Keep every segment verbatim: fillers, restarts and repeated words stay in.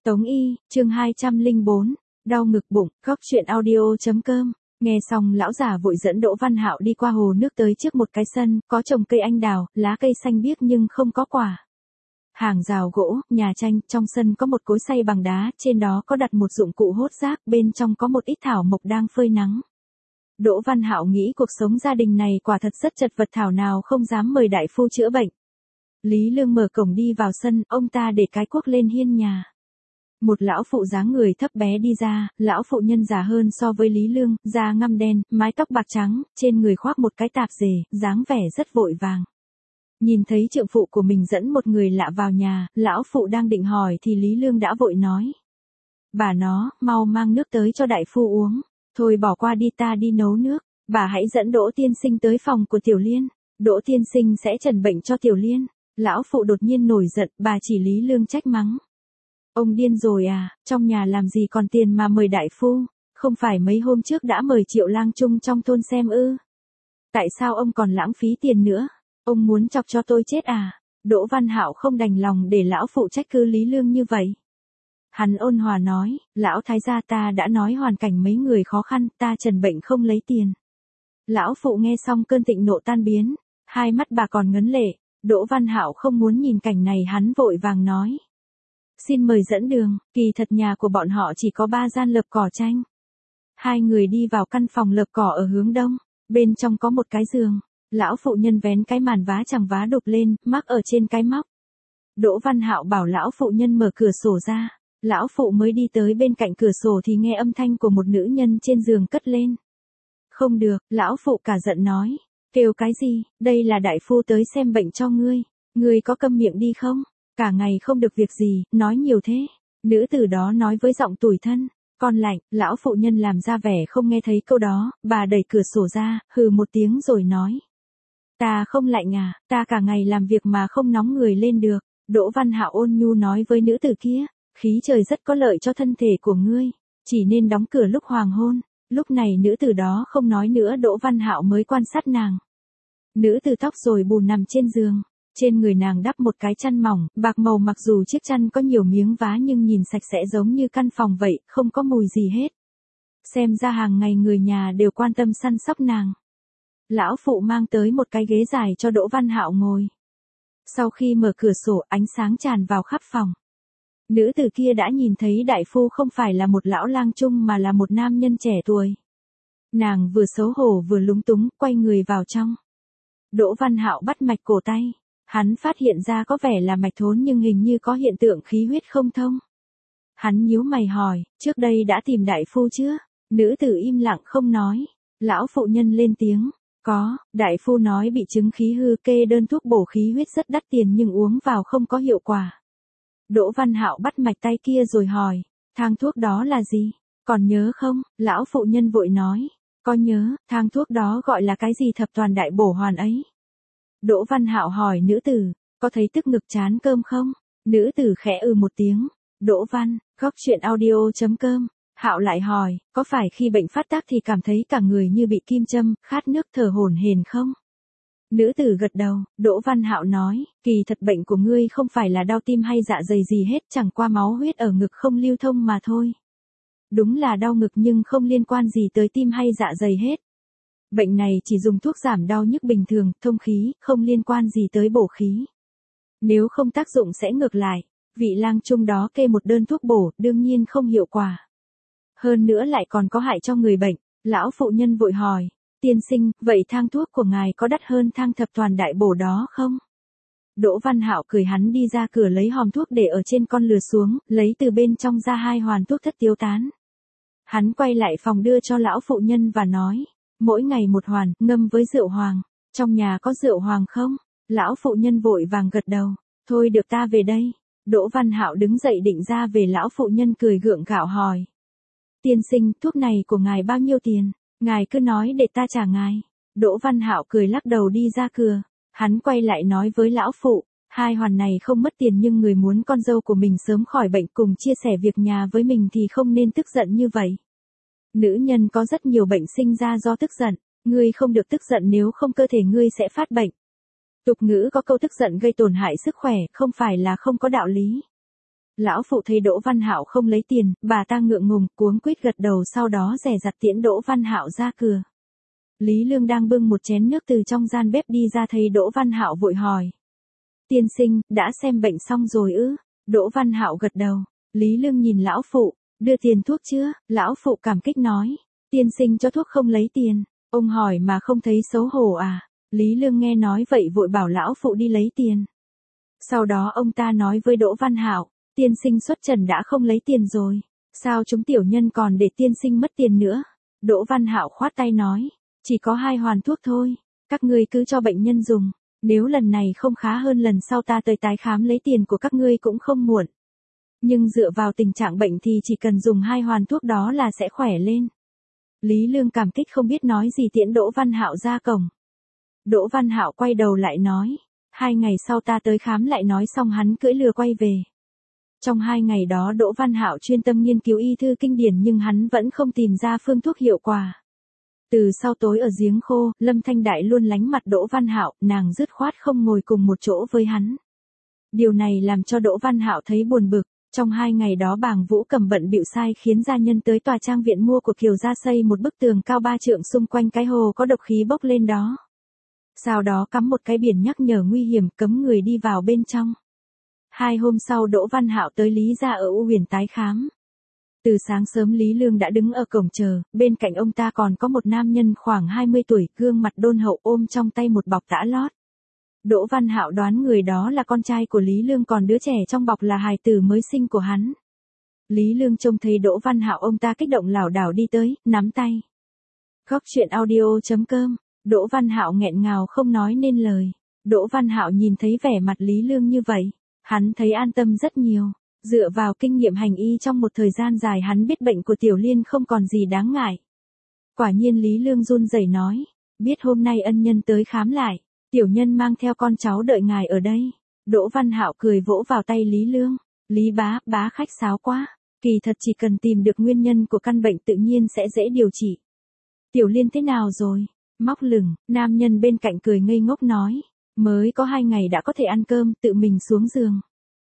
Tống Y, chương hai trăm lẻ bốn, đau ngực bụng, góc chuyện audio.com. Nghe xong lão già vội dẫn Đỗ Văn Hạo đi qua hồ nước tới trước một cái sân, có trồng cây anh đào, lá cây xanh biếc nhưng không có quả. Hàng rào gỗ, nhà tranh, trong sân có một cối xay bằng đá, trên đó có đặt một dụng cụ hốt rác, bên trong có một ít thảo mộc đang phơi nắng. Đỗ Văn Hạo nghĩ cuộc sống gia đình này quả thật rất chật vật, thảo nào không dám mời đại phu chữa bệnh. Lý Lương mở cổng đi vào sân, ông ta để cái cuốc lên hiên nhà. Một lão phụ dáng người thấp bé đi ra, lão phụ nhân già hơn so với Lý Lương, da ngăm đen, mái tóc bạc trắng, trên người khoác một cái tạp dề, dáng vẻ rất vội vàng. Nhìn thấy trượng phụ của mình dẫn một người lạ vào nhà, lão phụ đang định hỏi thì Lý Lương đã vội nói. Bà nó, mau mang nước tới cho đại phu uống. Thôi bỏ qua đi, ta đi nấu nước. Bà hãy dẫn Đỗ tiên sinh tới phòng của Tiểu Liên. Đỗ tiên sinh sẽ trần bệnh cho Tiểu Liên. Lão phụ đột nhiên nổi giận, bà chỉ Lý Lương trách mắng. Ông điên rồi à, trong nhà làm gì còn tiền mà mời đại phu, không phải mấy hôm trước đã mời Triệu lang trung trong thôn xem ư. Tại sao ông còn lãng phí tiền nữa, ông muốn chọc cho tôi chết à? Đỗ Văn Hạo không đành lòng để lão phụ trách cứ Lý Lương như vậy. Hắn ôn hòa nói, lão thái gia, ta đã nói hoàn cảnh mấy người khó khăn, ta trần bệnh không lấy tiền. Lão phụ nghe xong cơn thịnh nộ tan biến, hai mắt bà còn ngấn lệ. Đỗ Văn Hạo không muốn nhìn cảnh này, hắn vội vàng nói. Xin mời dẫn đường, kỳ thật nhà của bọn họ chỉ có ba gian lợp cỏ tranh. Hai người đi vào căn phòng lợp cỏ ở hướng đông, bên trong có một cái giường. Lão phụ nhân vén cái màn vá chẳng vá đục lên, mắc ở trên cái móc. Đỗ Văn Hạo bảo lão phụ nhân mở cửa sổ ra. Lão phụ mới đi tới bên cạnh cửa sổ thì nghe âm thanh của một nữ nhân trên giường cất lên. Không được, lão phụ cả giận nói. Kêu cái gì, đây là đại phu tới xem bệnh cho ngươi. Ngươi có câm miệng đi không? Cả ngày không được việc gì, nói nhiều thế. Nữ tử đó nói với giọng tủi thân. Con lạnh, lão phụ nhân làm ra vẻ không nghe thấy câu đó, bà đẩy cửa sổ ra, hừ một tiếng rồi nói. Ta không lạnh à, ta cả ngày làm việc mà không nóng người lên được. Đỗ Văn Hạo ôn nhu nói với nữ tử kia. Khí trời rất có lợi cho thân thể của ngươi, chỉ nên đóng cửa lúc hoàng hôn. Lúc này nữ tử đó không nói nữa, Đỗ Văn Hạo mới quan sát nàng. Nữ tử tóc rồi bù nằm trên giường, trên người nàng đắp một cái chăn mỏng, bạc màu, mặc dù chiếc chăn có nhiều miếng vá nhưng nhìn sạch sẽ giống như căn phòng vậy, không có mùi gì hết. Xem ra hàng ngày người nhà đều quan tâm săn sóc nàng. Lão phụ mang tới một cái ghế dài cho Đỗ Văn Hạo ngồi. Sau khi mở cửa sổ, ánh sáng tràn vào khắp phòng. Nữ tử kia đã nhìn thấy đại phu không phải là một lão lang trung mà là một nam nhân trẻ tuổi. Nàng vừa xấu hổ vừa lúng túng, quay người vào trong. Đỗ Văn Hạo bắt mạch cổ tay. Hắn phát hiện ra có vẻ là mạch thốn nhưng hình như có hiện tượng khí huyết không thông. Hắn nhíu mày hỏi, trước đây đã tìm đại phu chưa? Nữ tử im lặng không nói. Lão phụ nhân lên tiếng, có, đại phu nói bị chứng khí hư, kê đơn thuốc bổ khí huyết rất đắt tiền nhưng uống vào không có hiệu quả. Đỗ Văn Hạo bắt mạch tay kia rồi hỏi, thang thuốc đó là gì? Còn nhớ không? Lão phụ nhân vội nói, có nhớ, thang thuốc đó gọi là cái gì thập toàn đại bổ hoàn ấy? Đỗ Văn Hạo hỏi nữ tử, có thấy tức ngực chán cơm không? Nữ tử khẽ ừ một tiếng. Đỗ Văn, góc chuyện audio.com. Hạo lại hỏi, có phải khi bệnh phát tác thì cảm thấy cả người như bị kim châm, khát nước thở hổn hển không? Nữ tử gật đầu. Đỗ Văn Hạo nói, kỳ thật bệnh của ngươi không phải là đau tim hay dạ dày gì hết, chẳng qua máu huyết ở ngực không lưu thông mà thôi. Đúng là đau ngực nhưng không liên quan gì tới tim hay dạ dày hết. Bệnh này chỉ dùng thuốc giảm đau nhức bình thường, thông khí, không liên quan gì tới bổ khí. Nếu không tác dụng sẽ ngược lại. Vị lang trung đó kê một đơn thuốc bổ, đương nhiên không hiệu quả. Hơn nữa lại còn có hại cho người bệnh. Lão phụ nhân vội hỏi, tiên sinh, vậy thang thuốc của ngài có đắt hơn thang thập toàn đại bổ đó không? Đỗ Văn Hạo cười, hắn đi ra cửa lấy hòm thuốc để ở trên con lừa xuống, lấy từ bên trong ra hai hoàn thuốc thất tiêu tán. Hắn quay lại phòng đưa cho lão phụ nhân và nói, mỗi ngày một hoàn, ngâm với rượu hoàng. Trong nhà có rượu hoàng không? Lão phụ nhân vội vàng gật đầu, thôi được, ta về đây. Đỗ Văn Hạo đứng dậy định ra về, lão phụ nhân cười gượng gạo hỏi. Tiên sinh, thuốc này của ngài bao nhiêu tiền? Ngài cứ nói để ta trả ngài. Đỗ Văn Hạo cười lắc đầu đi ra cửa. Hắn quay lại nói với lão phụ, hai hoàn này không mất tiền nhưng người muốn con dâu của mình sớm khỏi bệnh cùng chia sẻ việc nhà với mình thì không nên tức giận như vậy. Nữ nhân có rất nhiều bệnh sinh ra do tức giận, ngươi không được tức giận nếu không cơ thể ngươi sẽ phát bệnh. Tục ngữ có câu tức giận gây tổn hại sức khỏe, không phải là không có đạo lý. Lão phụ thấy Đỗ Văn Hạo không lấy tiền, bà ta ngượng ngùng, cuống quýt gật đầu, sau đó dè dặt tiễn Đỗ Văn Hạo ra cửa. Lý Lương đang bưng một chén nước từ trong gian bếp đi ra thấy Đỗ Văn Hạo vội hỏi. Tiên sinh, đã xem bệnh xong rồi ư? Đỗ Văn Hạo gật đầu. Lý Lương nhìn lão phụ, đưa tiền thuốc chưa? Lão phụ cảm kích nói. Tiên sinh cho thuốc không lấy tiền. Ông hỏi mà không thấy xấu hổ à? Lý Lương nghe nói vậy vội bảo lão phụ đi lấy tiền. Sau đó ông ta nói với Đỗ Văn Hạo, tiên sinh xuất trần đã không lấy tiền rồi. Sao chúng tiểu nhân còn để tiên sinh mất tiền nữa? Đỗ Văn Hạo khoát tay nói, chỉ có hai hoàn thuốc thôi. Các ngươi cứ cho bệnh nhân dùng. Nếu lần này không khá hơn lần sau ta tới tái khám lấy tiền của các ngươi cũng không muộn. Nhưng dựa vào tình trạng bệnh thì chỉ cần dùng hai hoàn thuốc đó là sẽ khỏe lên. Lý Lương cảm kích không biết nói gì tiễn Đỗ Văn Hạo ra cổng. Đỗ Văn Hạo quay đầu lại nói, hai ngày sau ta tới khám lại nói xong hắn cưỡi lừa quay về. Trong hai ngày đó Đỗ Văn Hạo chuyên tâm nghiên cứu y thư kinh điển nhưng hắn vẫn không tìm ra phương thuốc hiệu quả. Từ sau tối ở giếng khô, Lâm Thanh Đại luôn lánh mặt Đỗ Văn Hạo, nàng dứt khoát không ngồi cùng một chỗ với hắn. Điều này làm cho Đỗ Văn Hạo thấy buồn bực. Trong hai ngày đó Bàng Vũ Cầm bận bịu sai khiến gia nhân tới tòa trang viện mua của Kiều gia xây một bức tường cao ba trượng xung quanh cái hồ có độc khí bốc lên đó. Sau đó cắm một cái biển nhắc nhở nguy hiểm cấm người đi vào bên trong. Hai hôm sau Đỗ Văn Hạo tới Lý gia ở U Huyền tái khám. Từ sáng sớm Lý Lương đã đứng ở cổng chờ, bên cạnh ông ta còn có một nam nhân khoảng hai mươi tuổi, gương mặt đôn hậu ôm trong tay một bọc tã lót. Đỗ Văn Hạo đoán người đó là con trai của Lý Lương còn đứa trẻ trong bọc là hài tử mới sinh của hắn. Lý Lương trông thấy Đỗ Văn Hạo ông ta kích động lảo đảo đi tới, nắm tay. Góc truyện audio chấm com, Đỗ Văn Hạo nghẹn ngào không nói nên lời. Đỗ Văn Hạo nhìn thấy vẻ mặt Lý Lương như vậy, hắn thấy an tâm rất nhiều. Dựa vào kinh nghiệm hành y trong một thời gian dài hắn biết bệnh của Tiểu Liên không còn gì đáng ngại. Quả nhiên Lý Lương run rẩy nói, biết hôm nay ân nhân tới khám lại, tiểu nhân mang theo con cháu đợi ngài ở đây. Đỗ Văn Hạo cười vỗ vào tay Lý Lương, Lý bá, bá khách sáo quá, kỳ thật chỉ cần tìm được nguyên nhân của căn bệnh tự nhiên sẽ dễ điều trị. Tiểu Liên thế nào rồi? Móc lửng, nam nhân bên cạnh cười ngây ngốc nói, mới có hai ngày đã có thể ăn cơm, tự mình xuống giường.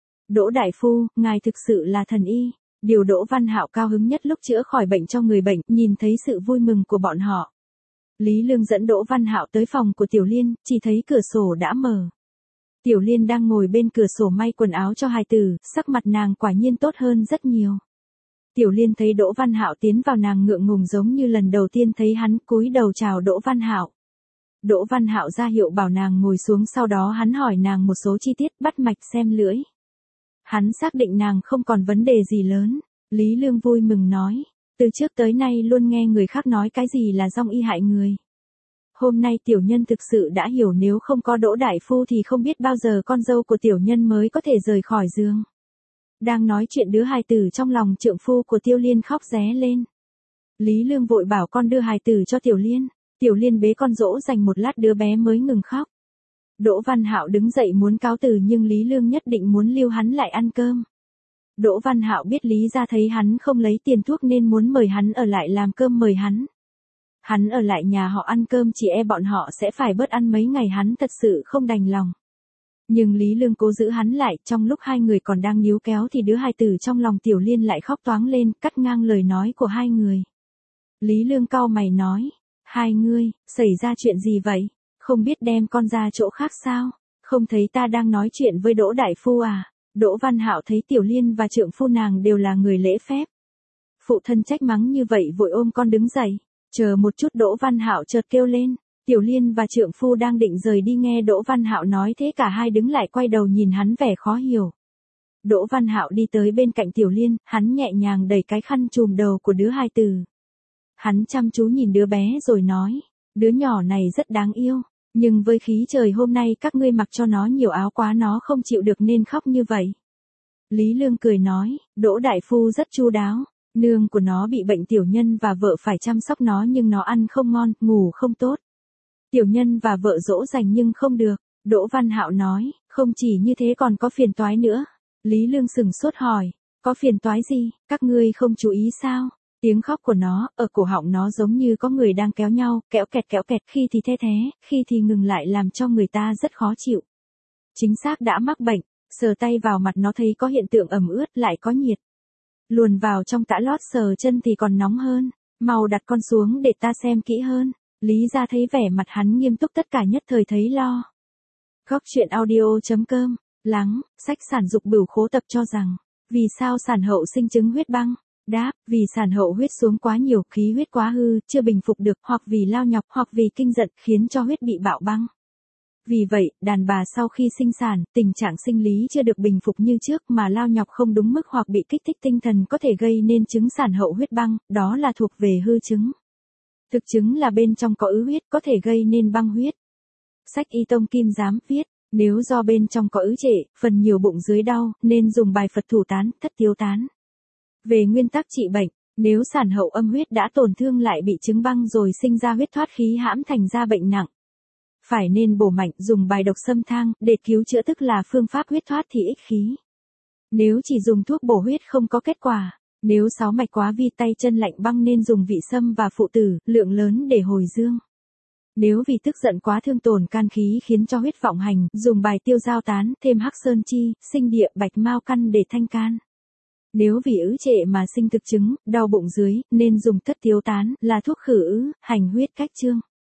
Đỗ đại phu, ngài thực sự là thần y. Điều Đỗ Văn Hạo cao hứng nhất lúc chữa khỏi bệnh cho người bệnh, nhìn thấy sự vui mừng của bọn họ. Lý Lương dẫn Đỗ Văn Hạo tới phòng của Tiểu Liên, chỉ thấy cửa sổ đã mở. Tiểu Liên đang ngồi bên cửa sổ may quần áo cho hài tử, sắc mặt nàng quả nhiên tốt hơn rất nhiều. Tiểu Liên thấy Đỗ Văn Hạo tiến vào nàng ngượng ngùng giống như lần đầu tiên thấy hắn, cúi đầu chào Đỗ Văn Hạo. Đỗ Văn Hạo ra hiệu bảo nàng ngồi xuống, sau đó hắn hỏi nàng một số chi tiết, bắt mạch xem lưỡi. Hắn xác định nàng không còn vấn đề gì lớn. Lý Lương vui mừng nói, từ trước tới nay luôn nghe người khác nói cái gì là dong y hại người. Hôm nay tiểu nhân thực sự đã hiểu, nếu không có Đỗ đại phu thì không biết bao giờ con dâu của tiểu nhân mới có thể rời khỏi giường. Đang nói chuyện đứa hài tử trong lòng trượng phu của Tiêu Liên khóc ré lên. Lý Lương vội bảo con đưa hài tử cho Tiểu Liên. Tiểu Liên bế con dỗ dành một lát đứa bé mới ngừng khóc. Đỗ Văn Hạo đứng dậy muốn cáo từ nhưng Lý Lương nhất định muốn lưu hắn lại ăn cơm. Đỗ Văn Hạo biết Lý gia thấy hắn không lấy tiền thuốc nên muốn mời hắn ở lại làm cơm mời hắn. Hắn ở lại nhà họ ăn cơm chỉ e bọn họ sẽ phải bớt ăn mấy ngày, hắn thật sự không đành lòng. Nhưng Lý Lương cố giữ hắn lại, trong lúc hai người còn đang níu kéo thì đứa hài tử trong lòng Tiểu Liên lại khóc toáng lên, cắt ngang lời nói của hai người. Lý Lương cau mày nói, hai ngươi, xảy ra chuyện gì vậy? Không biết đem con ra chỗ khác sao? Không thấy ta đang nói chuyện với Đỗ đại phu à? Đỗ Văn Hạo thấy Tiểu Liên và trượng phu nàng đều là người lễ phép. Phụ thân trách mắng như vậy vội ôm con đứng dậy. Chờ một chút, Đỗ Văn Hạo chợt kêu lên. Tiểu Liên và trượng phu đang định rời đi nghe Đỗ Văn Hạo nói thế cả hai đứng lại quay đầu nhìn hắn vẻ khó hiểu. Đỗ Văn Hạo đi tới bên cạnh Tiểu Liên, hắn nhẹ nhàng đẩy cái khăn trùm đầu của đứa hài tử. Hắn chăm chú nhìn đứa bé rồi nói, đứa nhỏ này rất đáng yêu, nhưng với khí trời hôm nay các ngươi mặc cho nó nhiều áo quá nó không chịu được nên khóc như vậy. Lý Lương cười nói, Đỗ đại phu rất chu đáo, nương của nó bị bệnh tiểu nhân và vợ phải chăm sóc nó nhưng nó ăn không ngon, ngủ không tốt. Tiểu nhân và vợ dỗ dành nhưng không được. Đỗ Văn Hạo nói, không chỉ như thế còn có phiền toái nữa. Lý Lương sừng sốt hỏi, có phiền toái gì, các ngươi không chú ý sao? Tiếng khóc của nó, ở cổ họng nó giống như có người đang kéo nhau, kéo kẹt kéo kẹt, khi thì the thé, khi thì ngừng lại làm cho người ta rất khó chịu. Chính xác đã mắc bệnh. Sờ tay vào mặt nó thấy có hiện tượng ẩm ướt lại có nhiệt. Luồn vào trong tã lót sờ chân thì còn nóng hơn. Mau đặt con xuống để ta xem kỹ hơn. Lý Gia thấy vẻ mặt hắn nghiêm túc tất cả nhất thời thấy lo. Góc truyện audio chấm com. Lắng, sách sản dục bửu khố tập cho rằng, vì sao sản hậu sinh chứng huyết băng? Đáp, vì sản hậu huyết xuống quá nhiều, khí huyết quá hư, chưa bình phục được, hoặc vì lao nhọc, hoặc vì kinh giận, khiến cho huyết bị bạo băng. Vì vậy, đàn bà sau khi sinh sản, tình trạng sinh lý chưa được bình phục như trước mà lao nhọc không đúng mức hoặc bị kích thích tinh thần có thể gây nên chứng sản hậu huyết băng, đó là thuộc về hư chứng. Thực chứng là bên trong có ứ huyết có thể gây nên băng huyết. Sách Y Tông Kim Giám viết, nếu do bên trong có ứ trệ, phần nhiều bụng dưới đau, nên dùng bài Phật thủ tán, thất tiếu tán. Về nguyên tắc trị bệnh, nếu sản hậu âm huyết đã tổn thương lại bị chứng băng rồi sinh ra huyết thoát khí hãm thành ra bệnh nặng. Phải nên bổ mạnh dùng bài độc sâm thang để cứu chữa, tức là phương pháp huyết thoát thì ích khí. Nếu chỉ dùng thuốc bổ huyết không có kết quả, nếu sáu mạch quá vi tay chân lạnh băng nên dùng vị sâm và phụ tử, lượng lớn để hồi dương. Nếu vì tức giận quá thương tổn can khí khiến cho huyết vọng hành, dùng bài tiêu giao tán, thêm hắc sơn chi, sinh địa, bạch mao căn để thanh can. Nếu vì ứ trệ mà sinh thực chứng, đau bụng dưới, nên dùng thất tiếu tán, là thuốc khử ứ, hành huyết cách chương.